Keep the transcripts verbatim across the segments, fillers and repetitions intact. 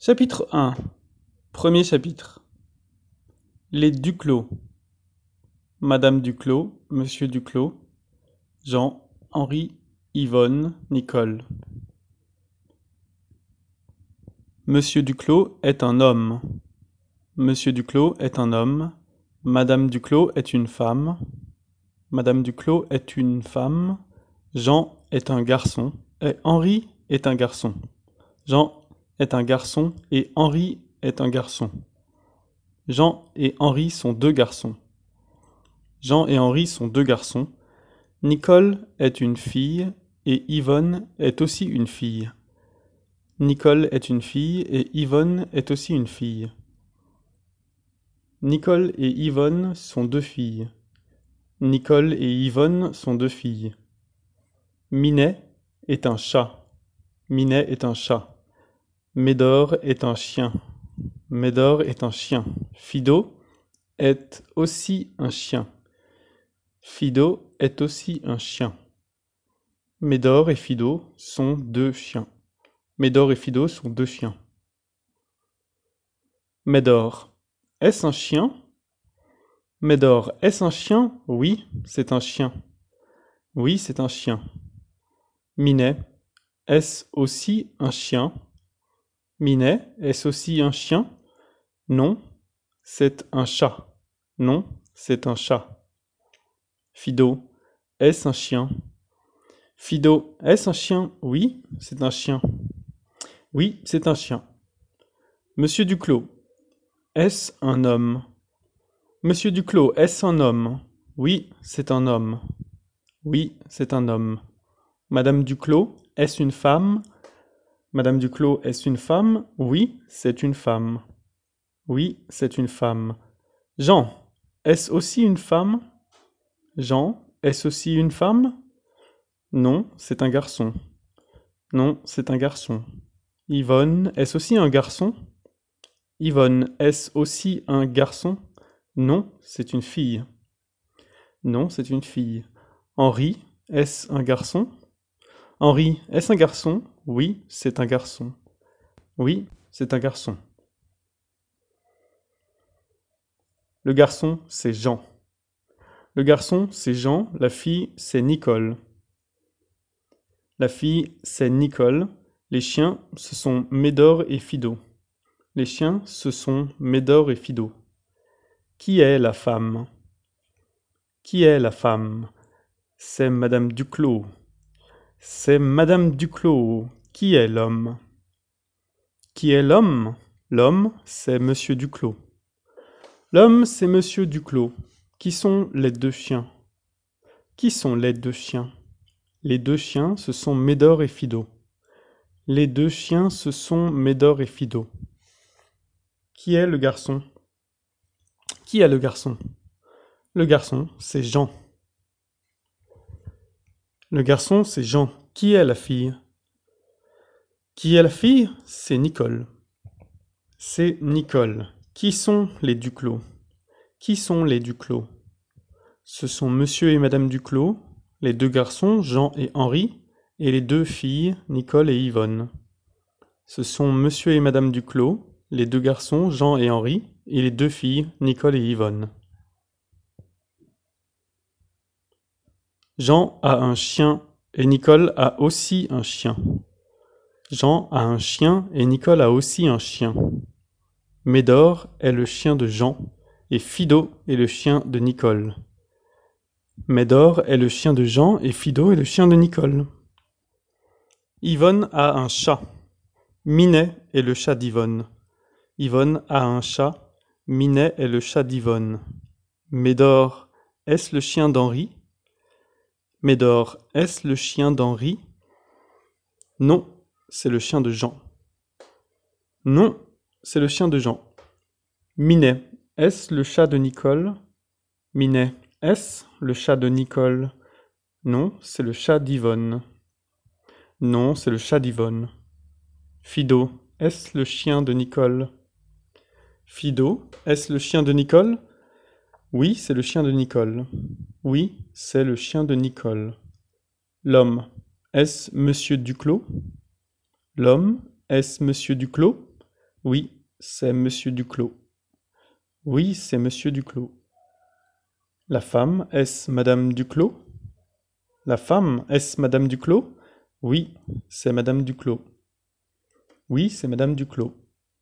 Chapitre un. Premier chapitre. Les Duclos. Madame Duclos, Monsieur Duclos, Jean, Henri, Yvonne, Nicole. Monsieur Duclos est un homme. Monsieur Duclos est un homme. Madame Duclos est une femme. Madame Duclos est une femme. Jean est un garçon. Et Henri est un garçon. Jean est un garçon et Henri est un garçon. Jean et Henri sont deux garçons. Jean et Henri sont deux garçons. Nicole est une fille et Yvonne est aussi une fille. Nicole est une fille et Yvonne est aussi une fille. Nicole et Yvonne sont deux filles. Nicole et Yvonne sont deux filles. Minet est un chat. Minet est un chat. Médor est un chien. Médor est un chien. Fido est aussi un chien. Fido est aussi un chien. Médor et Fido sont deux chiens. Médor et Fido sont deux chiens. Médor, est-ce un chien? Médor, est-ce un chien? Oui, c'est un chien. Oui, c'est un chien. Minet, est-ce aussi un chien? Minet, est-ce aussi un chien? Non, c'est un chat. Non, c'est un chat. Fido, est-ce un chien? Fido, est-ce un chien? Oui, c'est un chien. Oui, c'est un chien. Monsieur Duclos, est-ce un homme? Monsieur Duclos, est-ce un homme? Oui, c'est un homme. Oui, c'est un homme. Madame Duclos, est-ce une femme? Madame Duclos, est-ce une femme? Oui, c'est une femme. Oui, c'est une femme. Jean, est-ce aussi une femme? Jean, est-ce aussi une femme? Non, c'est un garçon. Non, c'est un garçon. Yvonne, est-ce aussi un garçon? Yvonne, est-ce aussi un garçon? Non, c'est une fille. Non, c'est une fille. Henri, est-ce un garçon? Henri, est-ce un garçon? Oui, c'est un garçon. Oui, c'est un garçon. Le garçon, c'est Jean. Le garçon, c'est Jean. La fille, c'est Nicole. La fille, c'est Nicole. Les chiens, ce sont Médor et Fido. Les chiens, ce sont Médor et Fido. Qui est la femme? Qui est la femme? C'est Madame Duclos. C'est Madame Duclos. Qui est l'homme? Qui est l'homme? L'homme, c'est Monsieur Duclos. L'homme, c'est Monsieur Duclos. Qui sont les deux chiens? Qui sont les deux chiens? Les deux chiens, ce sont Médor et Fido. Les deux chiens, ce sont Médor et Fido. Qui est le garçon? Qui est le garçon? Le garçon, c'est Jean. Le garçon, c'est Jean. Qui est la fille? Qui est la fille? C'est Nicole. C'est Nicole. Qui sont les Duclos? Qui sont les Duclos? Ce sont Monsieur et Madame Duclos, les deux garçons, Jean et Henri, et les deux filles, Nicole et Yvonne. Ce sont Monsieur et Madame Duclos, les deux garçons, Jean et Henri, et les deux filles, Nicole et Yvonne. Jean a un chien et Nicole a aussi un chien. Jean a un chien et Nicole a aussi un chien. Médor est le chien de Jean et Fido est le chien de Nicole. Médor est le chien de Jean et Fido est le chien de Nicole. Yvonne a un chat. Minet est le chat d'Yvonne. Yvonne a un chat. Minet est le chat d'Yvonne. Médor, est-ce le chien d'Henri? Médor, est-ce le chien d'Henri? Non, c'est le chien de Jean. Non, c'est le chien de Jean. Minet, est-ce le chat de Nicole? Minet, est-ce le chat de Nicole? Non, c'est le chat d'Yvonne. Non, c'est le chat d'Yvonne. Fido, est-ce le chien de Nicole? Fido, est-ce le chien de Nicole? Oui, c'est le chien de Nicole. Oui, c'est le chien de Nicole. L'homme, est-ce Monsieur Duclos? L'homme, est-ce Monsieur Duclos? Oui, c'est monsieur Duclos. Oui, c'est monsieur Duclos. La femme, est-ce madame Duclos? La femme, est-ce madame Duclos? Oui, c'est madame Duclos. Oui, c'est madame Duclos.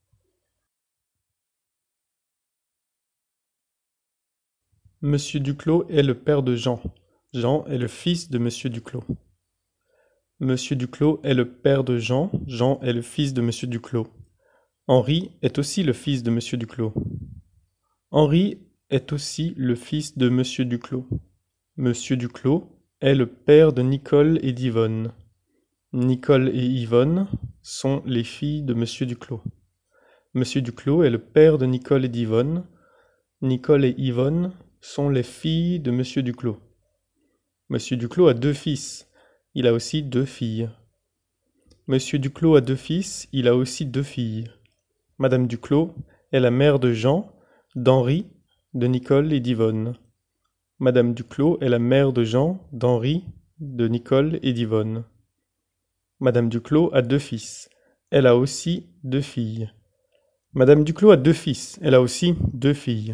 Monsieur Duclos est le père de Jean. Jean est le fils de monsieur Duclos. Monsieur Duclos est le père de Jean. Jean est le fils de monsieur Duclos. Henri est aussi le fils de monsieur Duclos. Henri est aussi le fils de monsieur Duclos. Monsieur Duclos est le père de Nicole et d'Yvonne. Nicole et Yvonne sont les filles de monsieur Duclos. Monsieur Duclos est le père de Nicole et d'Yvonne. Nicole et Yvonne sont les filles de monsieur Duclos. Monsieur Duclos a deux fils. Il a aussi deux filles. Monsieur Duclos a deux fils. Il a aussi deux filles. Madame Duclos est la mère de Jean, d'Henri, de Nicole et d'Yvonne. Madame Duclos est la mère de Jean, d'Henri, de Nicole et d'Yvonne. Madame Duclos a deux fils. Elle a aussi deux filles. Madame Duclos a deux fils. Elle a aussi deux filles.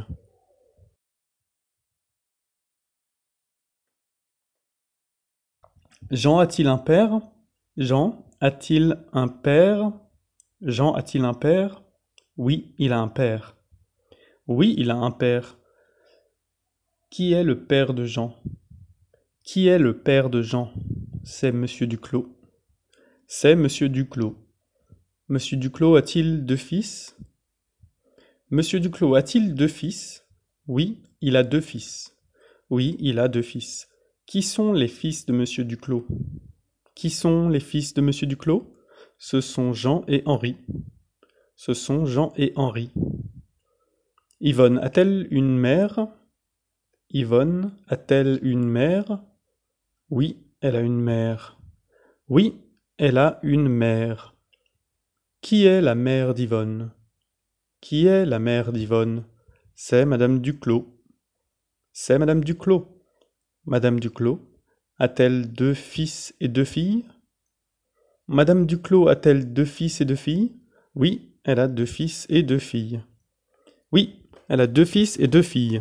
Jean a-t-il un père? Jean a-t-il un père? Jean a-t-il un père? Oui, il a un père. Oui, il a un père. Qui est le père de Jean? Qui est le père de Jean? C'est monsieur Duclos. C'est monsieur Duclos. Monsieur Duclos a-t-il deux fils? Monsieur Duclos a-t-il deux fils? Oui, il a deux fils. Oui, il a deux fils. Qui sont les fils de monsieur Duclos? Qui sont les fils de monsieur Duclos? Ce sont Jean et Henri. Ce sont Jean et Henri. Yvonne a-t-elle une mère? Yvonne a-t-elle une mère? Oui, elle a une mère. Oui, elle a une mère. Qui est la mère d'Yvonne? Qui est la mère d'Yvonne? C'est madame Duclos. C'est madame Duclos. Madame Duclos a-t-elle deux fils et deux filles? Madame Duclos a-t-elle deux fils et deux filles? Oui, elle a deux fils et deux filles. Oui, elle a deux fils et deux filles.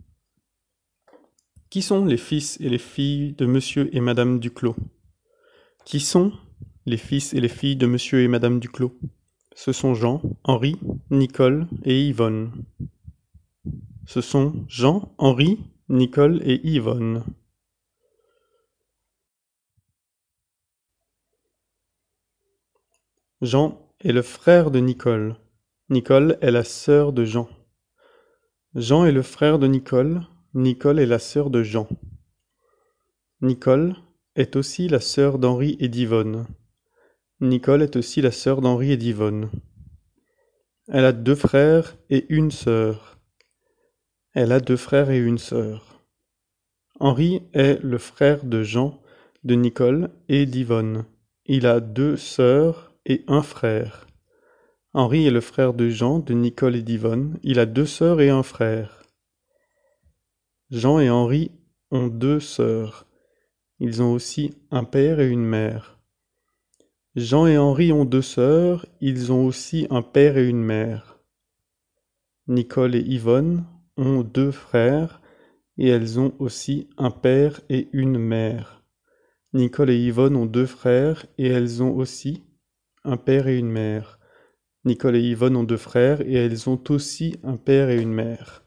Qui sont les fils et les filles de monsieur et madame Duclos? Qui sont les fils et les filles de monsieur et madame Duclos? Ce sont Jean, Henri, Nicole et Yvonne. Ce sont Jean, Henri, Nicole et Yvonne. Jean est le frère de Nicole. Nicole est la sœur de Jean. Jean est le frère de Nicole. Nicole est la sœur de Jean. Nicole est aussi la sœur d'Henri et d'Yvonne. Nicole est aussi la sœur d'Henri et d'Yvonne. Elle a deux frères et une sœur. Elle a deux frères et une sœur. Henri est le frère de Jean, de Nicole et d'Yvonne. Il a deux sœurs et un frère. Henri est le frère de Jean, de Nicole et d'Yvonne. Il a deux sœurs et un frère. Jean et Henri ont deux sœurs. Ils ont aussi un père et une mère. Jean et Henri ont deux sœurs. Ils ont aussi un père et une mère. Nicole et Yvonne ont deux frères et elles ont aussi un père et une mère. Nicole et Yvonne ont deux frères et elles ont aussi un père et une mère. Nicole et Yvonne ont deux frères et elles ont aussi un père et une mère.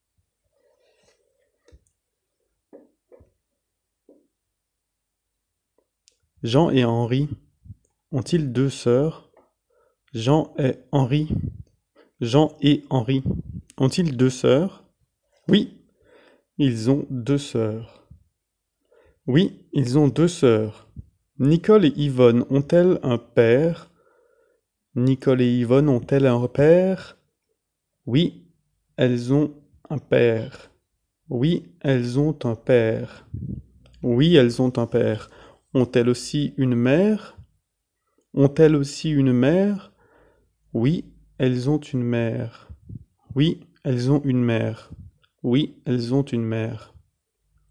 Jean et Henri ont-ils deux sœurs? Jean et Henri. Jean et Henri ont-ils deux sœurs? Oui, ils ont deux sœurs. Oui, ils ont deux sœurs. Nicole et Yvonne ont-elles un père? Nicole et Yvonne ont-elles un père? Oui, elles ont un père. Oui, elles ont un père. Oui, elles ont un père. Ont-elles aussi une mère? Ont-elles aussi une mère? Oui, elles ont une mère. Oui, elles ont une mère. Oui, elles ont une mère.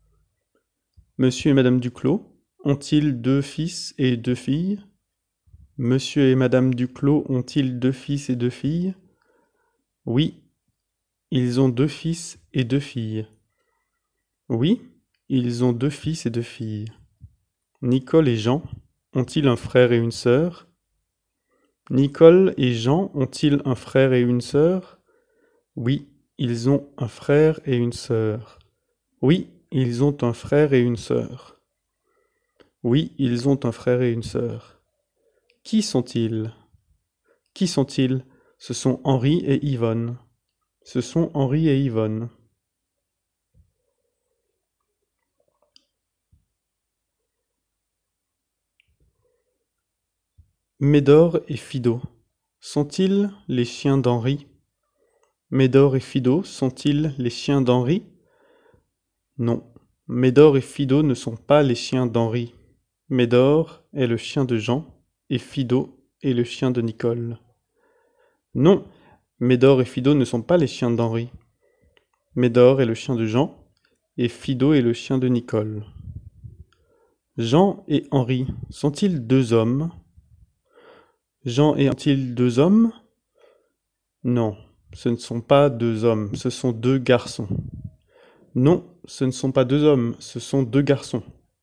Monsieur et madame Duclos ont-ils deux fils et deux filles? Monsieur et Madame Duclos ont-ils deux fils et deux filles? Oui, ils ont deux fils et deux filles. Oui, ils ont deux fils et deux filles. Nicole et Jean ont-ils un frère et une sœur? Nicole et Jean ont-ils un frère et une sœur? Oui, ils ont un frère et une sœur. Oui, ils ont un frère et une sœur. Oui, ils ont un frère et une sœur. Qui sont-ils? Qui sont-ils? Ce sont Henri et Yvonne. Ce sont Henri et Yvonne. Médor et Fido sont-ils les chiens d'Henri? Médor et Fido sont-ils les chiens d'Henri? Non, Médor et Fido ne sont pas les chiens d'Henri. Médor est le chien de Jean et Fido est le chien de Nicole. Non, Médor et Fido ne sont pas les chiens d'Henri. Médor est le chien de Jean et Fido est le chien de Nicole. Jean et Henri sont-ils deux hommes? Jean et sont-ils deux hommes? Non, ce ne sont pas deux hommes, ce sont deux garçons. Non, ce ne sont pas deux hommes, ce sont deux garçons.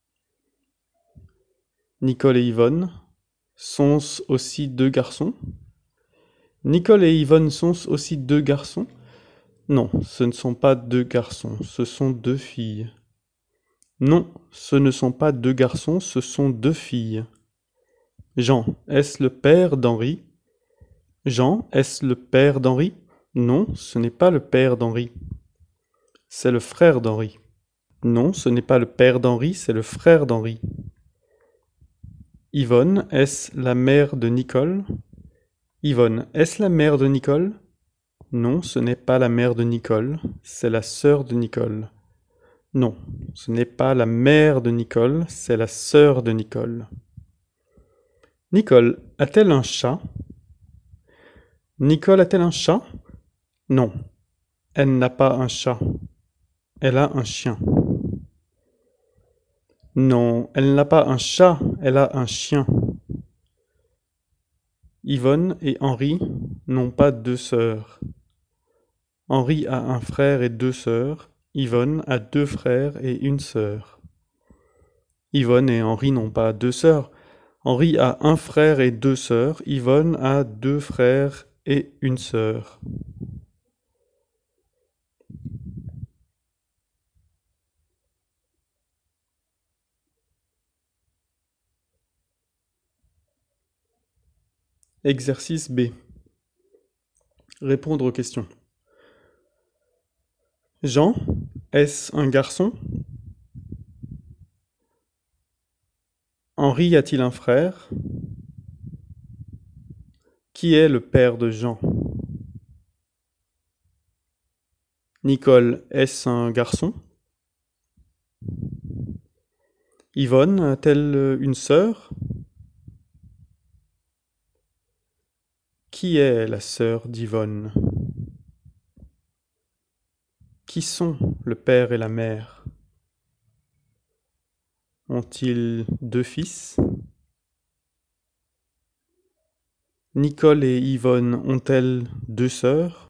Nicole et Yvonne sont aussi deux garçons? Nicole et Yvonne sont aussi deux garçons? Non, ce ne sont pas deux garçons, ce sont deux filles. Non, ce ne sont pas deux garçons, ce sont deux filles. Jean, est-ce le père d'Henri? Jean, est-ce le père d'Henri? Non, ce n'est pas le père d'Henri. C'est le frère d'Henri. Non, ce n'est pas le père d'Henri, c'est le frère d'Henri. Yvonne, est-ce la mère de Nicole? Yvonne, est-ce la mère de Nicole? Non, ce n'est pas la mère de Nicole, c'est la sœur de Nicole. Non, ce n'est pas la mère de Nicole, c'est la sœur de Nicole. Nicole a-t-elle un chat? Nicole a-t-elle un chat? Non, elle n'a pas un chat. Elle a un chien. Non, elle n'a pas un chat, elle a un chien. Yvonne et Henri n'ont pas deux sœurs. Henri a un frère et deux sœurs. Yvonne a deux frères et une sœur. Yvonne et Henri n'ont pas deux sœurs. Henri a un frère et deux sœurs. Yvonne a deux frères et une sœur. Exercice B. Répondre aux questions. Jean, est-ce un garçon? Henri a-t-il un frère? Qui est le père de Jean? Nicole, est-ce un garçon? Yvonne a-t-elle une sœur? Qui est la sœur d'Yvonne? Qui sont le père et la mère? Ont-ils deux fils? Nicole et Yvonne ont-elles deux sœurs?